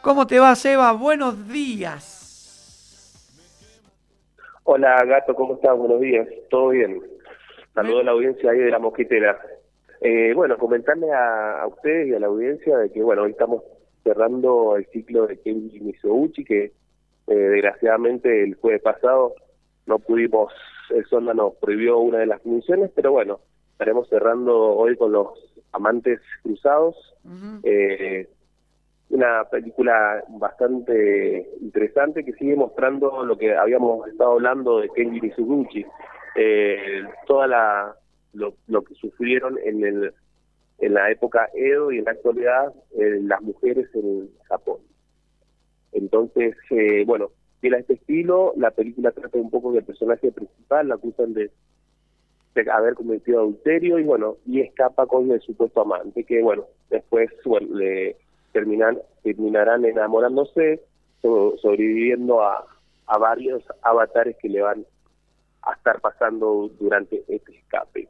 ¿Cómo te va, Seba? Buenos días. Hola Gato, ¿cómo estás? Buenos días, ¿todo bien? Me- Saludo a la audiencia ahí de La Mosquitera. Bueno, comentarle a ustedes y a la audiencia de que, bueno, hoy estamos cerrando el ciclo de Kenji Mizoguchi, que desgraciadamente el jueves pasado no pudimos, el Sonda nos prohibió una de las funciones, pero bueno, estaremos cerrando hoy con Los Amantes Cruzados. Ujú. Eh, una película bastante interesante que sigue mostrando lo que habíamos estado hablando de Kenji Mizoguchi, toda lo que sufrieron en la época Edo y en la actualidad las mujeres en Japón. Entonces, bueno, fiel a este estilo, la película trata un poco del personaje principal, la acusan de haber cometido adulterio y bueno, y escapa con el supuesto amante, que bueno, después bueno, terminarán enamorándose, sobreviviendo a varios avatares que le van a estar pasando durante este escape.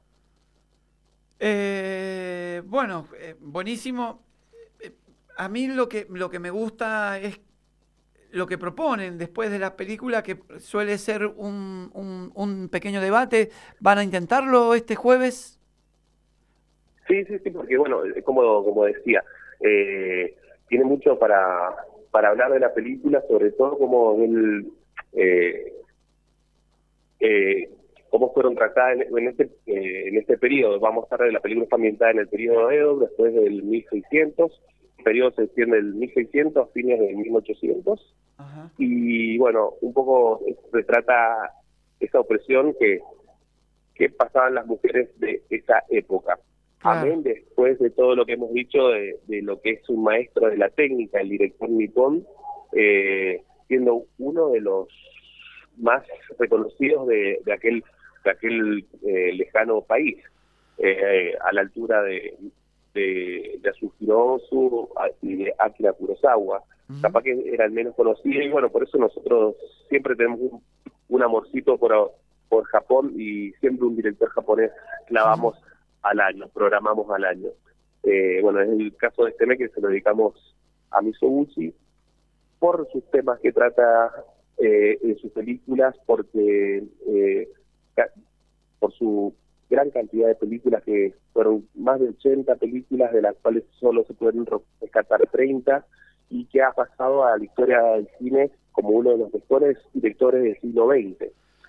Buenísimo. Eh, A mí lo que me gusta es lo que proponen después de la película, que suele ser un pequeño debate. ¿Van a intentarlo este jueves? Sí, porque bueno, como decía, tiene mucho para hablar de la película, sobre todo como él eh, eh, cómo fueron tratadas en este periodo. Vamos a hablar de la película está ambientada en el periodo Edo, después del 1600, el periodo se extiende del 1600 a fines del 1800, Ajá. y bueno, un poco retrata esa opresión que pasaban las mujeres de esa época. Claro. Amén, después de todo lo que hemos dicho de lo que es un maestro de la técnica, el director nipón, siendo uno de los más reconocidos de aquel lejano país, a la altura de Yasuhiro Hirozu y de Akira Kurosawa. Ujú. Capaz que era el menos conocido y bueno, por eso nosotros siempre tenemos un amorcito por Japón y siempre un director japonés clavamos al año, programamos al año. Bueno, es el caso de este mes que se lo dedicamos a Mizoguchi por sus temas que trata en sus películas, porque por su gran cantidad de películas, que fueron más de 80 películas, de las cuales solo se pueden rescatar 30, y que ha pasado a la historia del cine como uno de los mejores directores del siglo XX,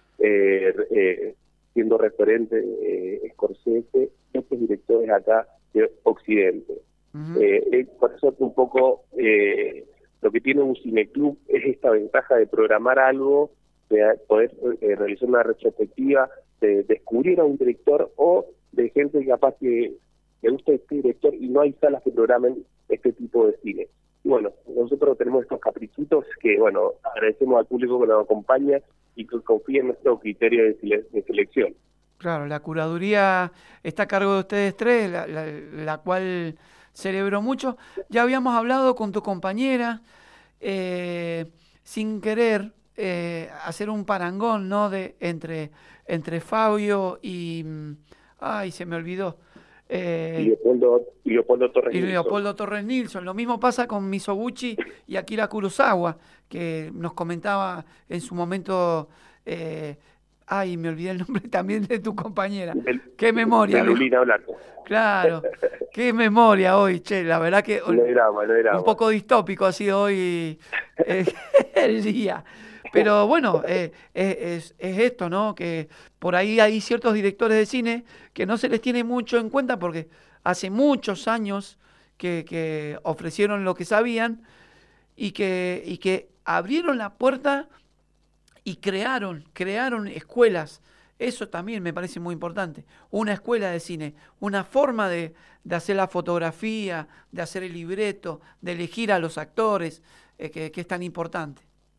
siendo referente Scorsese, estos directores acá de Occidente. Ujú. Por eso un poco lo que tiene un cineclub es esta ventaja de programar algo, de poder realizar una retrospectiva, de descubrir a un director o de gente capaz que le gusta este director y no hay salas que programen este tipo de cine. Y bueno, nosotros tenemos estos caprichitos que, bueno, agradecemos al público que nos acompaña y que confía en nuestro criterio de selección. Claro, la curaduría está a cargo de ustedes tres, la cual celebro mucho. Ya habíamos hablado con tu compañera, eh, sin querer hacer un parangón, ¿no? Entre Fabio y... Ay, se me olvidó. Y eh, Leopoldo Torres y Nilsson. Leopoldo Torres Nilsson. Lo mismo pasa con Misoguchi y Akira Kurosawa, que nos comentaba en su momento. eh, Ay, me olvidé el nombre también de tu compañera. De, Qué memoria, de viejo. Lulina Blanco. Claro, qué memoria hoy, che. La verdad que No hay drama, no hay un drama. poco distópico ha sido hoy eh, el día. Pero bueno, es esto, ¿no? Que por ahí hay ciertos directores de cine que no se les tiene mucho en cuenta porque hace muchos años que ofrecieron lo que sabían y que abrieron la puerta y crearon escuelas. Eso también me parece muy importante. Una escuela de cine, una forma de hacer la fotografía, de hacer el libreto, de elegir a los actores, que es tan importante.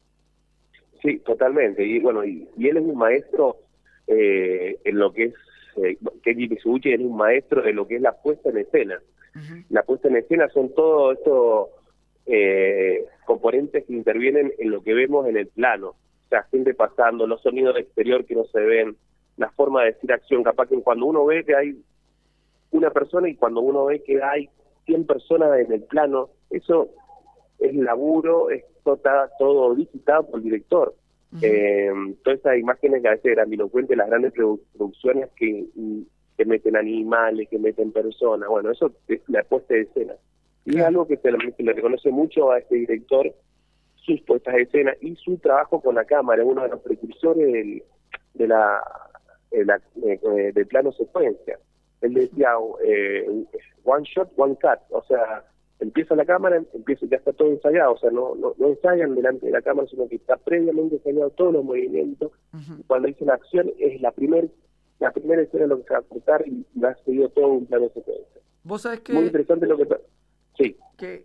Sí, totalmente. Y bueno, y él es un maestro en lo que es, Kenji Mizoguchi es un maestro de lo que es la puesta en escena. Ujú. La puesta en escena son todos estos componentes que intervienen en lo que vemos en el plano. O sea, gente pasando, los sonidos de exterior que no se ven, la forma de decir acción. Capaz que cuando uno ve que hay una persona y cuando uno ve que hay 100 personas en el plano, eso es laburo, está todo digitado por el director. Todas esas imágenes que a veces grandilocuentes, las grandes producciones que meten animales, que meten personas, bueno, eso es la puesta de escena. Y Claro. es algo que se le reconoce mucho a este director, sus puestas de escena y su trabajo con la cámara, uno de los precursores del plano secuencia. Él decía, one shot, one cut, o sea, empieza la cámara, ya está todo ensayado, o sea, no ensayan delante de la cámara, sino que está previamente ensayado todos los movimientos. Cuando dice la acción, es la primera escena lo que se va a cortar y va a seguir todo un plano secuencia. Vos sabés que... Muy interesante lo que... Sí.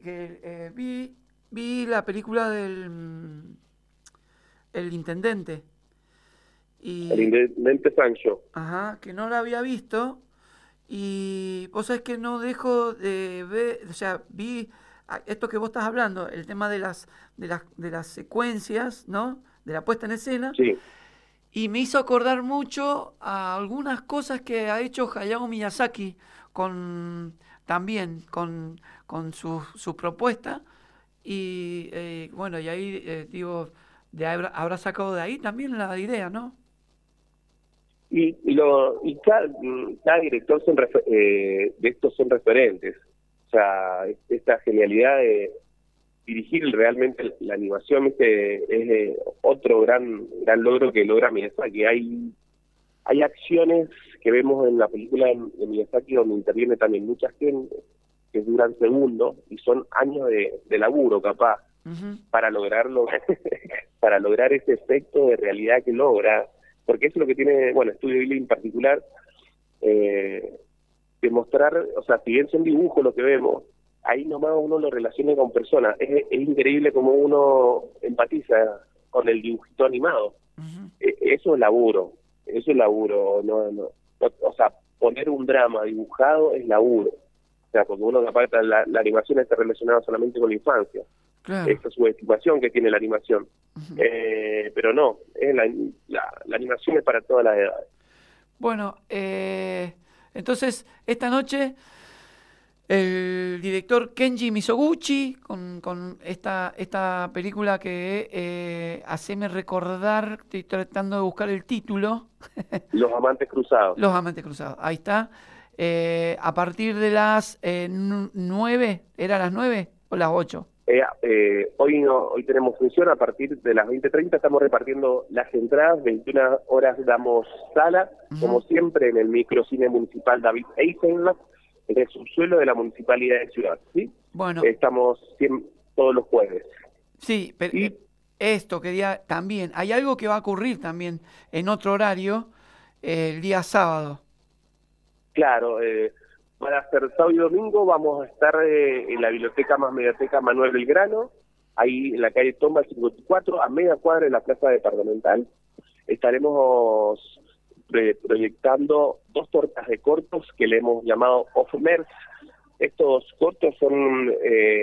Vi la película del El Intendente. Y, El Intendente Sancho. Ajá, que no la había visto. Y vos sabés que no dejo de ver, o sea, vi esto que vos estás hablando, el tema de las secuencias, ¿no? De la puesta en escena. Sí. Y me hizo acordar mucho a algunas cosas que ha hecho Hayao Miyazaki también con su propuesta. Y bueno, y ahí digo, habrá sacado de ahí también la idea, ¿no? Y cada director de estos son referentes. O sea, esta genialidad de dirigir realmente la animación es otro gran logro que logra Miyazaki. Hay acciones que vemos en la película de Miyazaki donde interviene también mucha gente que duran segundos y son años de laburo capaz para lograrlo, para lograr ese efecto de realidad que logra. Porque eso es lo que tiene, bueno, Studio Ghibli en particular, demostrar, o sea, si bien son dibujos lo que vemos, ahí nomás uno lo relaciona con personas. Es increíble cómo uno empatiza con el dibujito animado. Eso es laburo, o sea, poner un drama dibujado es laburo. O sea, porque uno capaz la animación está relacionada solamente con la infancia. Claro. Esa subestimación que tiene la animación. Pero no, la animación es para todas las edades. Bueno, entonces esta noche el director Kenji Mizoguchi con esta película que haceme recordar, estoy tratando de buscar el título. Los Amantes Cruzados. Los Amantes Cruzados, ahí está. A partir de las 9, ¿era las 9 o las 8? Hoy tenemos función a partir de las 20:30, estamos repartiendo las entradas, 21 horas damos sala, como siempre en el microcine municipal David Eisenbach, en el subsuelo de la Municipalidad de Ciudad, ¿sí? Bueno. Estamos todos los jueves. Sí, pero esto quería también, hay algo que va a ocurrir también en otro horario, el día sábado. Claro, para hacer sábado y domingo vamos a estar en la biblioteca más Mediateca Manuel Belgrano, ahí en la calle Tomba 54, a media cuadra de la Plaza Departamental. Estaremos proyectando 2 tortas de cortos que le hemos llamado Off-Merge. Estos cortos son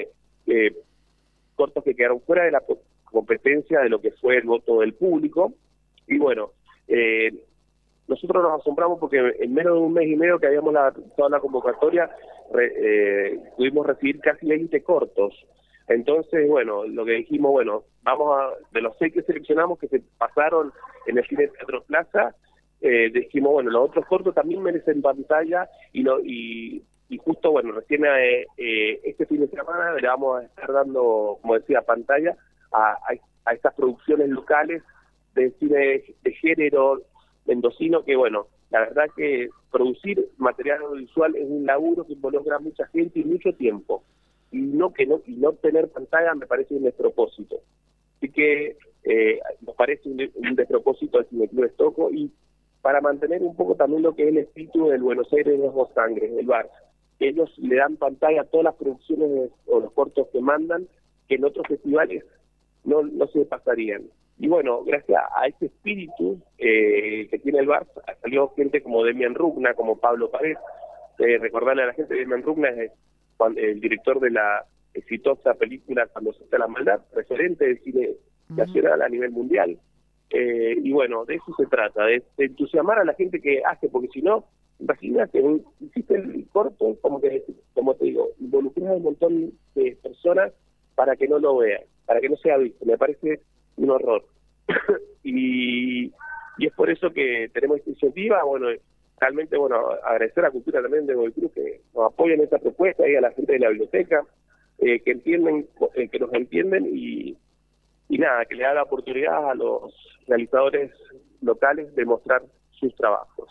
cortos que quedaron fuera de la competencia de lo que fue el voto del público. Y bueno, nosotros nos asombramos porque en menos de un mes y medio que habíamos toda la convocatoria, pudimos recibir casi 20 cortos. Entonces, bueno, lo que dijimos, bueno, de los 6 que seleccionamos que se pasaron en el Cine Teatro Plaza, dijimos, bueno, los otros cortos también merecen pantalla y justo, bueno, recién este fin de semana le vamos a estar dando, como decía, pantalla a estas producciones locales de cine de género mendocino, que bueno, la verdad que producir material audiovisual es un laburo que involucra a mucha gente y mucho tiempo, y no tener pantalla me parece un despropósito. Así que nos parece un despropósito al Cineclub Estoco, y para mantener un poco también lo que es el espíritu del Buenos Aires de Dos Sangres, del bar. Ellos le dan pantalla a todas las producciones o los cortos que mandan, que en otros festivales no se pasarían. Y bueno, gracias a este espíritu que tiene el bar, salió gente como Demian Rugna, como Pablo Pared. Recordarle a la gente, Demian Rugna es el director de la exitosa película Cuando se hace la maldad, referente del cine nacional a nivel mundial. Y bueno, de eso se trata, de entusiasmar a la gente que hace, porque si no, imagínate, hiciste el corto, como te digo, involucras a un montón de personas para que no lo vean, para que no sea visto. Me parece un horror. y es por eso que tenemos esta iniciativa. Bueno, realmente, bueno, agradecer a Cultura también de Godoy Cruz que nos apoyen en esta propuesta, y a la gente de la biblioteca, que entienden, que nos entienden, y nada, que le da la oportunidad a los realizadores locales de mostrar sus trabajos.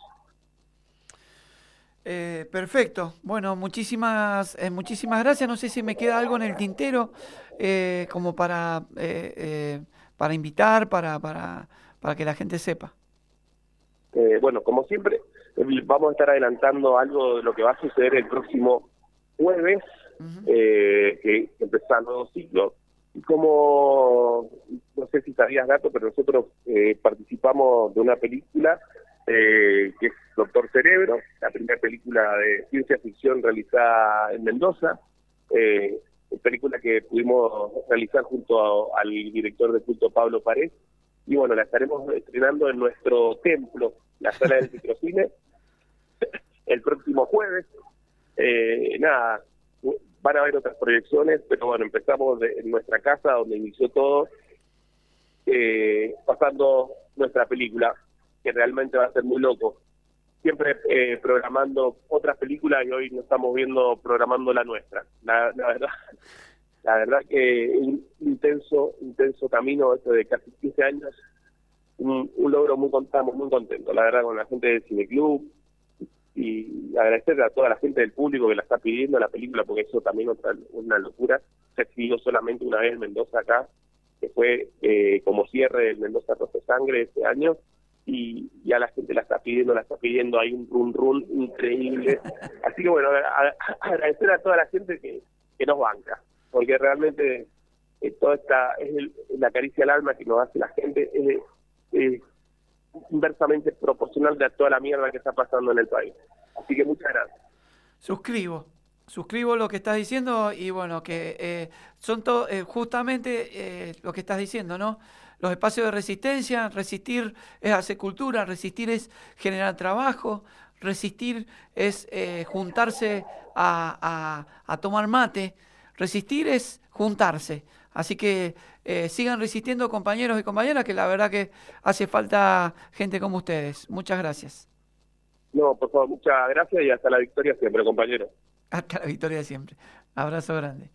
Perfecto. Bueno, muchísimas gracias. No sé si me queda algo en el tintero como para invitar, para que la gente sepa. Bueno, como siempre, vamos a estar adelantando algo de lo que va a suceder el próximo jueves, que empezará el nuevo ciclo. Y como, no sé si sabías, Gato, pero nosotros participamos de una película que es Doctor Cerebro, la primera película de ciencia ficción realizada en Mendoza, película que pudimos realizar junto al director de culto Pablo Pared, y bueno, la estaremos estrenando en nuestro templo, la sala del Microcine, el próximo jueves. Nada, van a haber otras proyecciones, pero bueno, empezamos en nuestra casa, donde inició todo, pasando nuestra película, que realmente va a ser muy loco. Siempre programando otras películas, y hoy nos estamos viendo programando la nuestra. La verdad que un intenso camino este de casi 15 años, un logro estamos muy contentos, la verdad, con la gente del Cineclub, y agradecer a toda la gente del público que la está pidiendo la película, porque eso también es una locura. Se exhibió solamente una vez en Mendoza acá, que fue como cierre del Mendoza Rojo Sangre este año, y ya la gente la está pidiendo, hay un run increíble. Así que bueno, agradecer a toda la gente que nos banca, porque realmente toda esta es la caricia al alma que nos hace la gente, es inversamente proporcional de toda la mierda que está pasando en el país. Así que muchas gracias. Suscribo lo que estás diciendo, y bueno, que son justamente lo que estás diciendo, ¿no? Los espacios de resistencia. Resistir es hacer cultura, resistir es generar trabajo, resistir es juntarse a tomar mate, resistir es juntarse. Así que sigan resistiendo, compañeros y compañeras, que la verdad que hace falta gente como ustedes. Muchas gracias. No, por favor, muchas gracias, y hasta la victoria siempre, compañero. Hasta la victoria siempre. Abrazo grande.